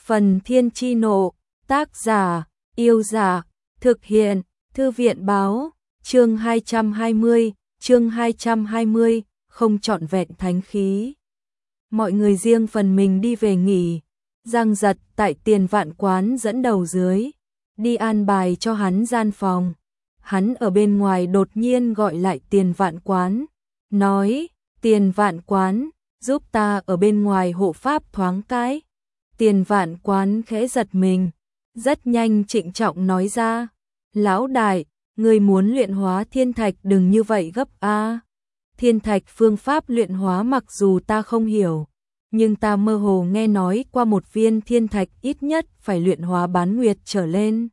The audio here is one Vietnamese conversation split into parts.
Phần Thiên Chi Nộ, tác giả, Yêu Giả, thực hiện, Thư viện Báo, chương 220, không trọn vẹn thánh khí. Mọi người riêng phần mình đi về nghỉ, Giang Giật tại Tiền Vạn Quán dẫn đầu dưới, đi an bài cho hắn gian phòng. Hắn ở bên ngoài đột nhiên gọi lại Tiền Vạn Quán, nói, Tiền Vạn Quán, giúp ta ở bên ngoài hộ pháp thoáng cái. Tiền Vạn Quán khẽ giật mình, rất nhanh trịnh trọng nói ra, lão đại, người muốn luyện hóa thiên thạch đừng như vậy gấp a. Thiên thạch phương pháp luyện hóa mặc dù ta không hiểu, nhưng ta mơ hồ nghe nói qua một viên thiên thạch ít nhất phải luyện hóa bán nguyệt trở lên.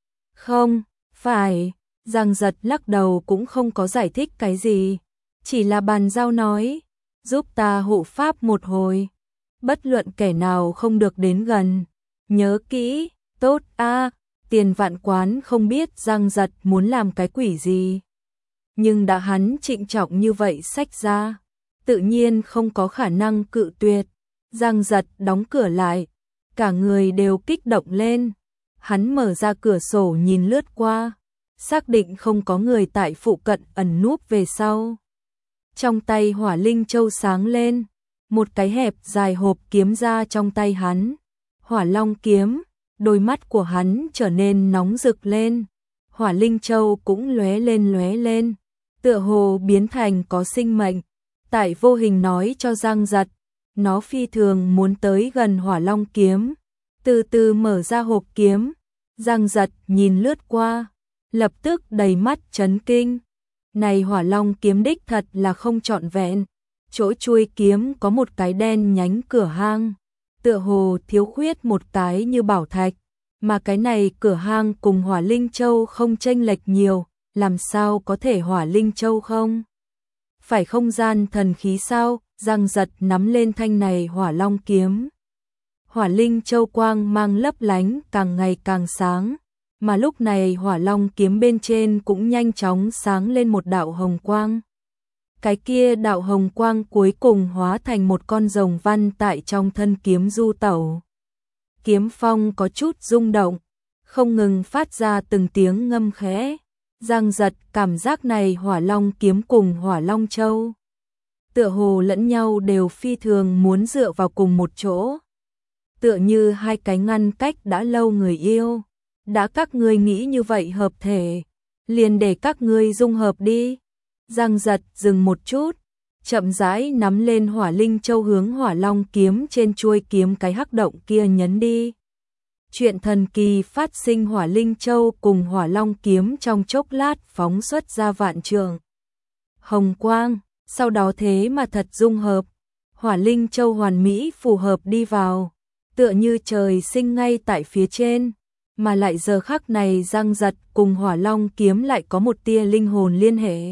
Không, phải, Giang Giật lắc đầu cũng không có giải thích cái gì, chỉ là bàn giao nói, giúp ta hộ pháp một hồi, bất luận kẻ nào không được đến gần, nhớ kỹ, tốt a. Tiền Vạn Quán không biết Giang Giật muốn làm cái quỷ gì, nhưng đã hắn trịnh trọng như vậy xách ra, tự nhiên không có khả năng cự tuyệt. Giang Giật đóng cửa lại, cả người đều kích động lên, hắn mở ra cửa sổ nhìn lướt qua, xác định không có người tại phụ cận ẩn núp về sau. Trong tay Hỏa Linh Châu sáng lên, một cái hẹp dài hộp kiếm ra trong tay hắn, Hỏa Long kiếm, đôi mắt của hắn trở nên nóng rực lên, Hỏa Linh Châu cũng lóe lên, tựa hồ biến thành có sinh mệnh, tại vô hình nói cho Giang Giật, nó phi thường muốn tới gần Hỏa Long kiếm, từ từ mở ra hộp kiếm, Giang Giật nhìn lướt qua, lập tức đầy mắt chấn kinh, này Hỏa Long kiếm đích thật là không trọn vẹn, chỗ chuôi kiếm có một cái đen nhánh cửa hang, tựa hồ thiếu khuyết một cái như bảo thạch, mà cái này cửa hang cùng Hỏa Linh Châu không chênh lệch nhiều, làm sao có thể Hỏa Linh Châu không? Phải không gian thần khí sao? Giang Giật nắm lên thanh này Hỏa Long kiếm. Hỏa Linh Châu quang mang lấp lánh càng ngày càng sáng, mà lúc này Hỏa Long kiếm bên trên cũng nhanh chóng sáng lên một đạo hồng quang. Cái kia đạo hồng quang cuối cùng hóa thành một con rồng văn tại trong thân kiếm du tẩu. Kiếm phong có chút rung động, không ngừng phát ra từng tiếng ngâm khẽ. Giang Giật cảm giác này Hỏa Long kiếm cùng Hỏa Long Châu, tựa hồ lẫn nhau đều phi thường muốn dựa vào cùng một chỗ. Tựa như hai cái ngăn cách đã lâu người yêu. Đã các ngươi nghĩ như vậy hợp thể, liền để các ngươi dung hợp đi. Giang Giật dừng một chút, chậm rãi nắm lên Hỏa Linh Châu hướng Hỏa Long kiếm trên chuôi kiếm cái hắc động kia nhấn đi. Chuyện thần kỳ phát sinh, Hỏa Linh Châu cùng Hỏa Long kiếm trong chốc lát phóng xuất ra vạn trượng hồng quang, sau đó thế mà thật dung hợp. Hỏa Linh Châu hoàn mỹ phù hợp đi vào, tựa như trời sinh ngay tại phía trên, mà lại giờ khắc này Giang Giật cùng Hỏa Long kiếm lại có một tia linh hồn liên hệ.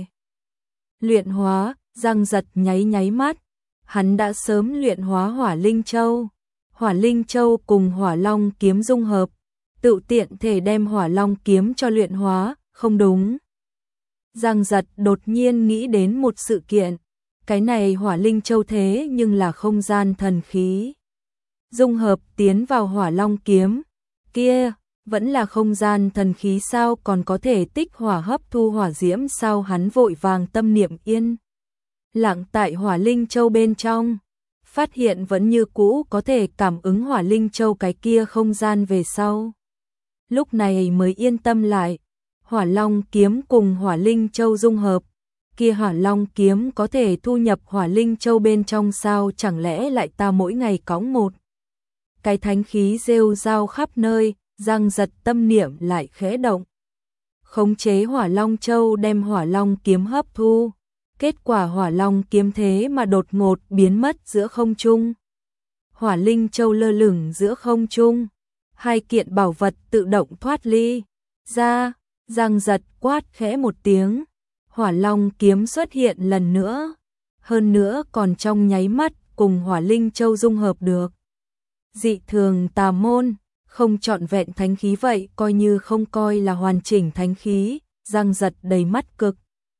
Luyện hóa, Giang Giật nháy mắt, hắn đã sớm luyện hóa Hỏa Linh Châu. Hỏa Linh Châu cùng Hỏa Long kiếm dung hợp, tự tiện thể đem Hỏa Long kiếm cho luyện hóa, không đúng. Giang Giật đột nhiên nghĩ đến một sự kiện, cái này Hỏa Linh Châu thế nhưng là không gian thần khí. Dung hợp tiến vào Hỏa Long kiếm, kia, vẫn là không gian thần khí sao, còn có thể tích hỏa hấp thu hỏa diễm sao? Hắn vội vàng tâm niệm yên lặng tại Hỏa Linh Châu bên trong, phát hiện vẫn như cũ có thể cảm ứng Hỏa Linh Châu cái kia không gian về sau. Lúc này mới yên tâm lại, Hỏa Long kiếm cùng Hỏa Linh Châu dung hợp, kia Hỏa Long kiếm có thể thu nhập Hỏa Linh Châu bên trong sao? Chẳng lẽ lại ta mỗi ngày cõng một cái thánh khí rêu rao khắp nơi? Giang Giật tâm niệm lại khẽ động, khống chế Hỏa Long Châu đem Hỏa Long kiếm hấp thu, kết quả Hỏa Long kiếm thế mà đột ngột biến mất giữa không trung. Hỏa Linh Châu lơ lửng giữa không trung, hai kiện bảo vật tự động thoát ly ra. Giang Giật quát khẽ một tiếng, Hỏa Long kiếm xuất hiện lần nữa, hơn nữa còn trong nháy mắt cùng Hỏa Linh Châu dung hợp được. Dị thường tà môn, không trọn vẹn thánh khí vậy coi như không coi là hoàn chỉnh thánh khí. Giang Giật đầy mắt cực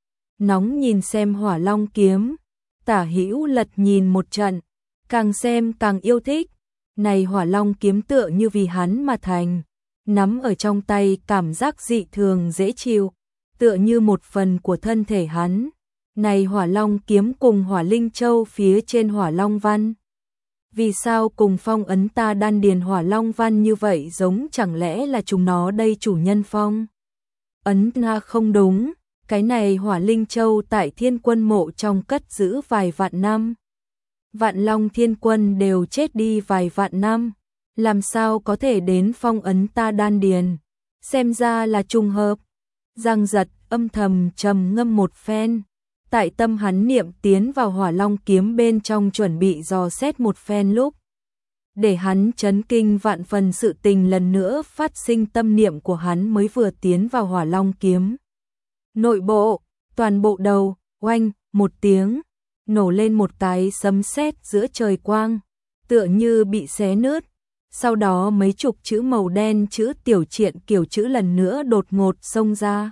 nóng nhìn xem Hỏa Long kiếm, tả hữu lật nhìn một trận, càng xem càng yêu thích. Này hỏa long kiếm tựa như vì hắn mà thành, nắm ở trong tay cảm giác dị thường dễ chịu, tựa như một phần của thân thể hắn. Này hỏa long kiếm cùng hỏa linh châu phía trên hỏa long văn. Vì sao cùng phong ấn ta đan điền hỏa long văn như vậy, giống chẳng lẽ là chúng nó đây chủ nhân phong ấn ta không đúng, cái này hỏa linh châu tại Thiên Quân mộ trong cất giữ vài vạn năm. Vạn Long Thiên Quân đều chết đi vài vạn năm, làm sao có thể đến phong ấn ta đan điền, xem ra là trùng hợp. Giang Giật âm thầm trầm ngâm một phen, tại tâm hắn niệm tiến vào hỏa long kiếm bên trong chuẩn bị dò xét một phen lúc. Để hắn chấn kinh vạn phần, sự tình lần nữa phát sinh, tâm niệm của hắn mới vừa tiến vào hỏa long kiếm. Nội bộ, toàn bộ đầu, oanh, một tiếng, nổ lên một cái sấm sét giữa trời quang, tựa như bị xé nứt. Sau đó mấy chục chữ màu đen, chữ tiểu triện kiểu chữ lần nữa đột ngột xông ra.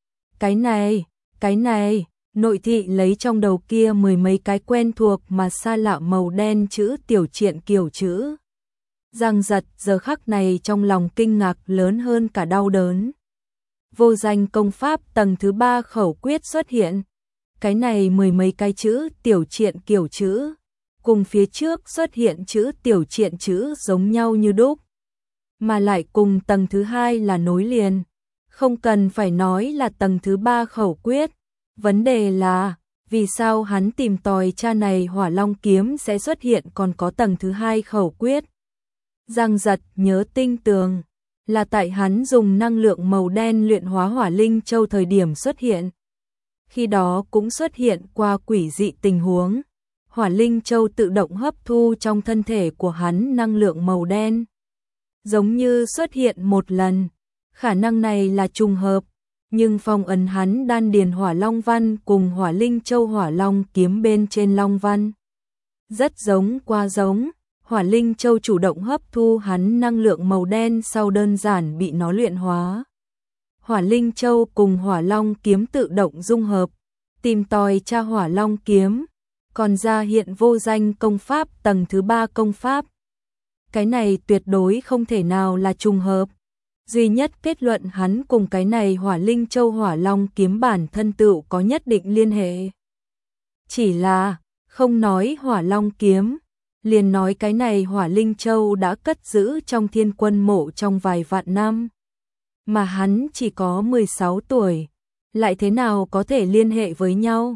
Cái này, nội thị lấy trong đầu kia mười mấy cái quen thuộc mà xa lạ màu đen chữ tiểu triện kiểu chữ. Giang Giật giờ khắc này trong lòng kinh ngạc lớn hơn cả đau đớn. Vô danh công pháp tầng thứ 3 khẩu quyết xuất hiện. Cái này mười mấy cái chữ tiểu triện kiểu chữ, cùng phía trước xuất hiện chữ tiểu triện chữ giống nhau như đúc, mà lại cùng tầng thứ 2 là nối liền. Không cần phải nói là tầng thứ 3 khẩu quyết. Vấn đề là, vì sao hắn tìm tòi cha này hỏa long kiếm sẽ xuất hiện còn có tầng thứ 2 khẩu quyết? Giang Giật nhớ tinh tường, là tại hắn dùng năng lượng màu đen luyện hóa hỏa linh châu thời điểm xuất hiện. Khi đó cũng xuất hiện qua quỷ dị tình huống, hỏa linh châu tự động hấp thu trong thân thể của hắn năng lượng màu đen. Giống như xuất hiện một lần, khả năng này là trùng hợp, nhưng phong ấn hắn đan điền hỏa long văn cùng hỏa linh châu hỏa long kiếm bên trên long văn. Rất giống qua giống, hỏa linh châu chủ động hấp thu hắn năng lượng màu đen sau đơn giản bị nó luyện hóa. Hỏa linh châu cùng hỏa long kiếm tự động dung hợp, tìm tòi tra hỏa long kiếm, còn ra hiện vô danh công pháp tầng thứ 3 công pháp. Cái này tuyệt đối không thể nào là trùng hợp. Duy nhất kết luận hắn cùng cái này hỏa linh châu hỏa long kiếm bản thân tựu có nhất định liên hệ. Chỉ là, không nói hỏa long kiếm, liền nói cái này hỏa linh châu đã cất giữ trong Thiên Quân mộ trong vài vạn năm. Mà hắn chỉ có 16 tuổi, lại thế nào có thể liên hệ với nhau?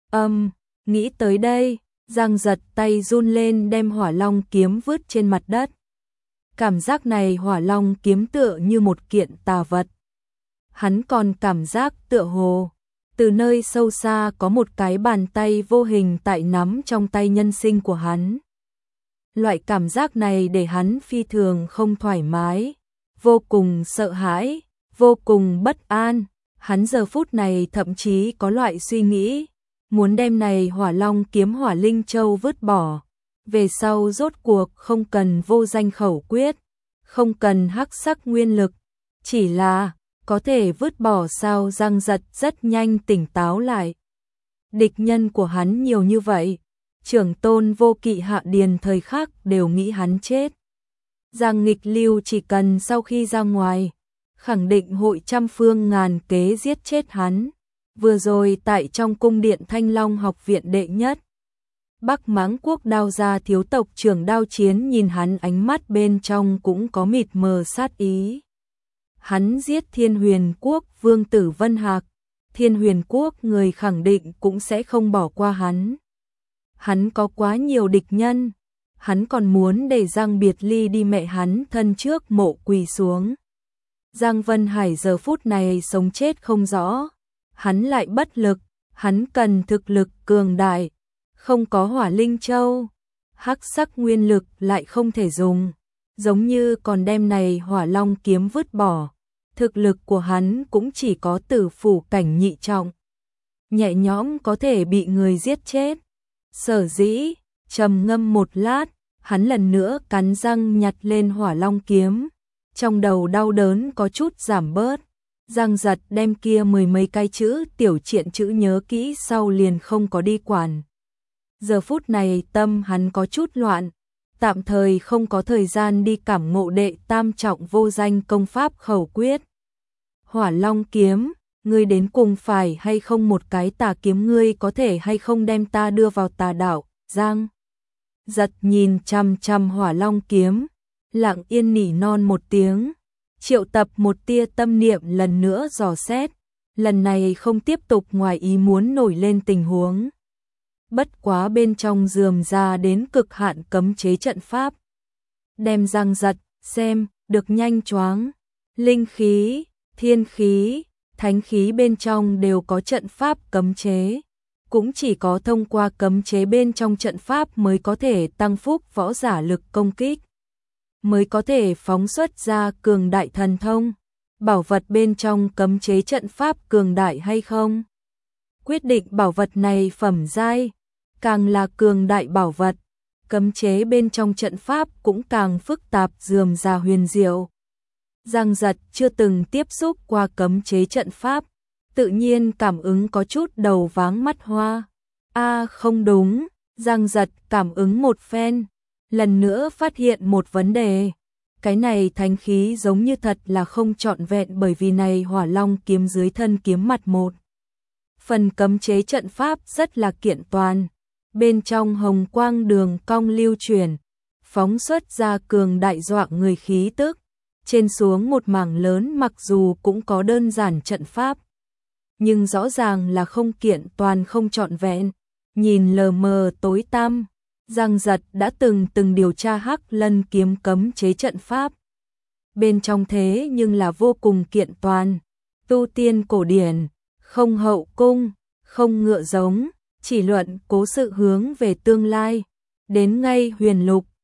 Nghĩ tới đây, Giang Giật tay run lên đem hỏa long kiếm vứt trên mặt đất. Cảm giác này hỏa long kiếm tựa như một kiện tà vật. Hắn còn cảm giác tựa hồ, từ nơi sâu xa có một cái bàn tay vô hình tại nắm trong tay nhân sinh của hắn. Loại cảm giác này để hắn phi thường không thoải mái, vô cùng sợ hãi, vô cùng bất an. Hắn giờ phút này thậm chí có loại suy nghĩ, muốn đem này hỏa long kiếm hỏa linh châu vứt bỏ. Về sau rốt cuộc không cần vô danh khẩu quyết, không cần hắc sắc nguyên lực, chỉ là có thể vứt bỏ sao? Giang Giật rất nhanh tỉnh táo lại. Địch nhân của hắn nhiều như vậy, trưởng tôn Vô Kỵ Hạ Điền thời khắc đều nghĩ hắn chết. Giang Nghịch Lưu chỉ cần sau khi ra ngoài, khẳng định hội trăm phương ngàn kế giết chết hắn. Vừa rồi tại trong cung điện Thanh Long học viện đệ nhất, Bắc Mãng quốc Đao gia thiếu tộc trưởng Đao Chiến nhìn hắn ánh mắt bên trong cũng có mịt mờ sát ý. Hắn giết Thiên Huyền quốc vương tử Vân Hạc, Thiên Huyền quốc người khẳng định cũng sẽ không bỏ qua hắn. Hắn có quá nhiều địch nhân, hắn còn muốn để Giang Biệt Ly đi mẹ hắn thân trước mộ quỳ xuống. Giang Vân Hải giờ phút này sống chết không rõ, hắn lại bất lực, hắn cần thực lực cường đại, không có hỏa linh châu, hắc sắc nguyên lực lại không thể dùng, giống như còn đem này hỏa long kiếm vứt bỏ, thực lực của hắn cũng chỉ có tử phủ cảnh nhị trọng, nhẹ nhõm có thể bị người giết chết. Sở dĩ, trầm ngâm một lát, hắn lần nữa cắn răng nhặt lên hỏa long kiếm, trong đầu đau đớn có chút giảm bớt. Giang Giật đem kia mười mấy cái chữ tiểu triện chữ nhớ kỹ sau liền không có đi quản. Giờ phút này tâm hắn có chút loạn, tạm thời không có thời gian đi cảm ngộ đệ tam trọng vô danh công pháp khẩu quyết. Hỏa Long kiếm, ngươi đến cùng phải hay không một cái tà kiếm, ngươi có thể hay không đem ta đưa vào tà đạo? Giang Giật nhìn chằm chằm Hỏa Long kiếm, lặng yên nỉ non một tiếng, triệu tập một tia tâm niệm lần nữa dò xét, lần này không tiếp tục ngoài ý muốn nổi lên tình huống. Bất quá bên trong rườm rà đến cực hạn cấm chế trận pháp. Đem Giang Giật xem, được nhanh choáng, linh khí, thiên khí, thánh khí bên trong đều có trận pháp cấm chế. Cũng chỉ có thông qua cấm chế bên trong trận pháp mới có thể tăng phúc võ giả lực công kích, mới có thể phóng xuất ra cường đại thần thông. Bảo vật bên trong cấm chế trận pháp cường đại hay không, quyết định bảo vật này phẩm giai. Càng là cường đại bảo vật, cấm chế bên trong trận pháp cũng càng phức tạp rườm rà huyền diệu. Giang Giật chưa từng tiếp xúc qua cấm chế trận pháp, tự nhiên cảm ứng có chút đầu váng mắt hoa. Không đúng, Giang Giật cảm ứng một phen, lần nữa phát hiện một vấn đề. Cái này thánh khí giống như thật là không trọn vẹn, bởi vì này Hỏa Long kiếm dưới thân kiếm mặt một phần cấm chế trận pháp rất là kiện toàn. Bên trong hồng quang đường cong lưu chuyển, phóng xuất ra cường đại dọa người khí tức. Trên xuống một mảng lớn mặc dù cũng có đơn giản trận pháp, nhưng rõ ràng là không kiện toàn, không trọn vẹn, nhìn lờ mờ tối tăm. Giang Giật đã từng điều tra Hắc Lân kiếm cấm chế trận pháp. Bên trong thế nhưng là vô cùng kiện toàn, tu tiên cổ điển, không hậu cung, không ngựa giống, chỉ luận cố sự hướng về tương lai, đến ngay huyền lục,